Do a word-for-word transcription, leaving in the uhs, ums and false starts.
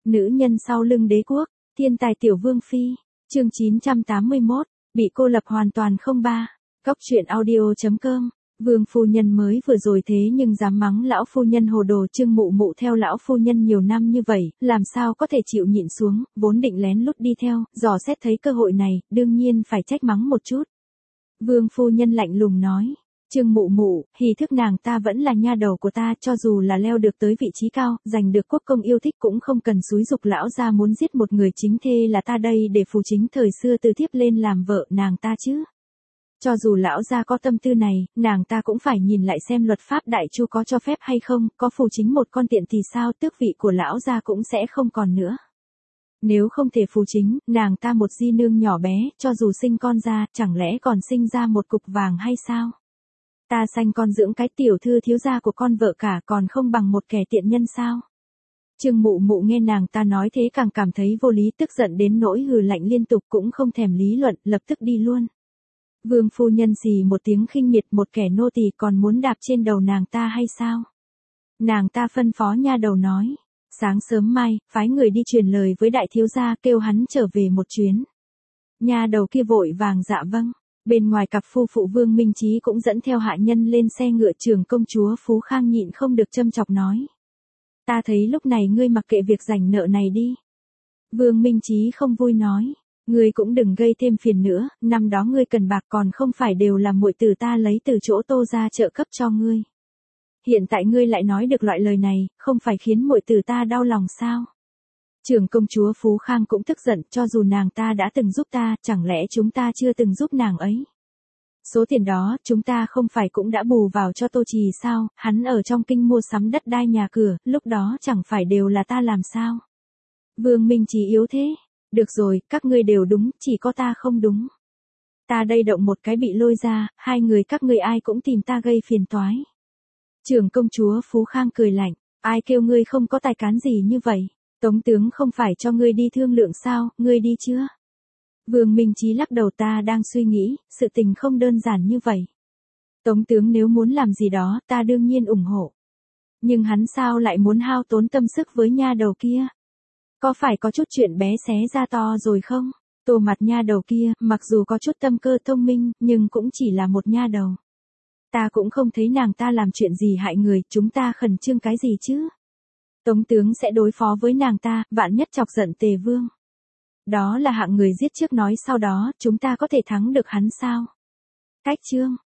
Nữ nhân sau lưng đế quốc, thiên tài tiểu vương phi, chương chín trăm tám mươi mốt, bị cô lập hoàn toàn không ba. Góc truyện audio chấm com. Vương phu nhân mới vừa rồi thế nhưng dám mắng lão phu nhân hồ đồ. Trương Mụ Mụ theo lão phu nhân nhiều năm như vậy, làm sao có thể chịu nhịn xuống, vốn định lén lút đi theo, dò xét thấy cơ hội này, đương nhiên phải trách mắng một chút. Vương phu nhân lạnh lùng nói, Trương Mụ Mụ, hỉ thức nàng ta vẫn là nha đầu của ta, cho dù là leo được tới vị trí cao, giành được quốc công yêu thích cũng không cần xúi dục lão gia muốn giết một người chính thê là ta đây để phù chính thời xưa từ tiếp lên làm vợ nàng ta chứ. Cho dù lão gia có tâm tư này, nàng ta cũng phải nhìn lại xem luật pháp đại chu có cho phép hay không, có phù chính một con tiện thì sao, tước vị của lão gia cũng sẽ không còn nữa. Nếu không thể phù chính, nàng ta một di nương nhỏ bé, cho dù sinh con ra, chẳng lẽ còn sinh ra một cục vàng hay sao? Ta sanh con dưỡng cái tiểu thư thiếu gia của con vợ cả còn không bằng một kẻ tiện nhân sao? Trương Mụ Mụ nghe nàng ta nói thế càng cảm thấy vô lý, tức giận đến nỗi hừ lạnh liên tục, cũng không thèm lý luận, lập tức đi luôn. Vương phu nhân xì một tiếng khinh miệt, một kẻ nô tỳ còn muốn đạp trên đầu nàng ta hay sao? Nàng ta phân phó nha đầu nói, sáng sớm mai, phái người đi truyền lời với đại thiếu gia, kêu hắn trở về một chuyến. Nha đầu kia vội vàng dạ vâng. Bên ngoài cặp phu phụ Vương Minh Chí cũng dẫn theo hạ nhân lên xe ngựa. Trưởng công chúa Phú Khang nhịn không được châm chọc nói, ta thấy lúc này ngươi mặc kệ việc rảnh nợ này đi. Vương Minh Chí không vui nói, ngươi cũng đừng gây thêm phiền nữa, năm đó ngươi cần bạc còn không phải đều là muội tử ta lấy từ chỗ Tô ra trợ cấp cho ngươi. Hiện tại ngươi lại nói được loại lời này, không phải khiến muội tử ta đau lòng sao? Trưởng công chúa Phú Khang cũng tức giận, cho dù nàng ta đã từng giúp ta, chẳng lẽ chúng ta chưa từng giúp nàng ấy? Số tiền đó, chúng ta không phải cũng đã bù vào cho Tô Trì sao, hắn ở trong kinh mua sắm đất đai nhà cửa, lúc đó chẳng phải đều là ta làm sao? Vương Minh Chí yếu thế. Được rồi, các ngươi đều đúng, chỉ có ta không đúng. Ta đây động một cái bị lôi ra, hai người các ngươi ai cũng tìm ta gây phiền toái. Trưởng công chúa Phú Khang cười lạnh, ai kêu ngươi không có tài cán gì như vậy? Tống tướng không phải cho ngươi đi thương lượng sao, ngươi đi chưa? Vương Minh Chí lắc đầu, ta đang suy nghĩ, sự tình không đơn giản như vậy. Tống tướng nếu muốn làm gì đó, ta đương nhiên ủng hộ. Nhưng hắn sao lại muốn hao tốn tâm sức với nha đầu kia? Có phải có chút chuyện bé xé ra to rồi không? Tô mặt nha đầu kia, mặc dù có chút tâm cơ thông minh, nhưng cũng chỉ là một nha đầu. Ta cũng không thấy nàng ta làm chuyện gì hại người, chúng ta khẩn trương cái gì chứ? Tống tướng sẽ đối phó với nàng ta, vạn nhất chọc giận Tề Vương. Đó là hạng người giết trước nói sau đó, chúng ta có thể thắng được hắn sao? Cách chương.